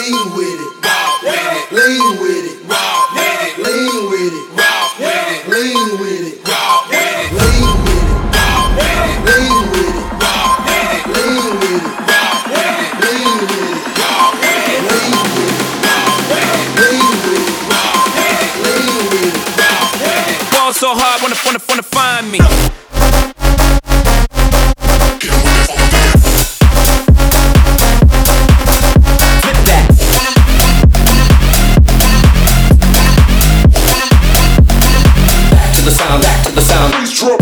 lean with it, lean with it, lean with it, lean with it, lean with it, lean with it, lean with it, lean with it, lean with it, lean with it. Fall so hard, wanna find me. Back to the sound. Please drum.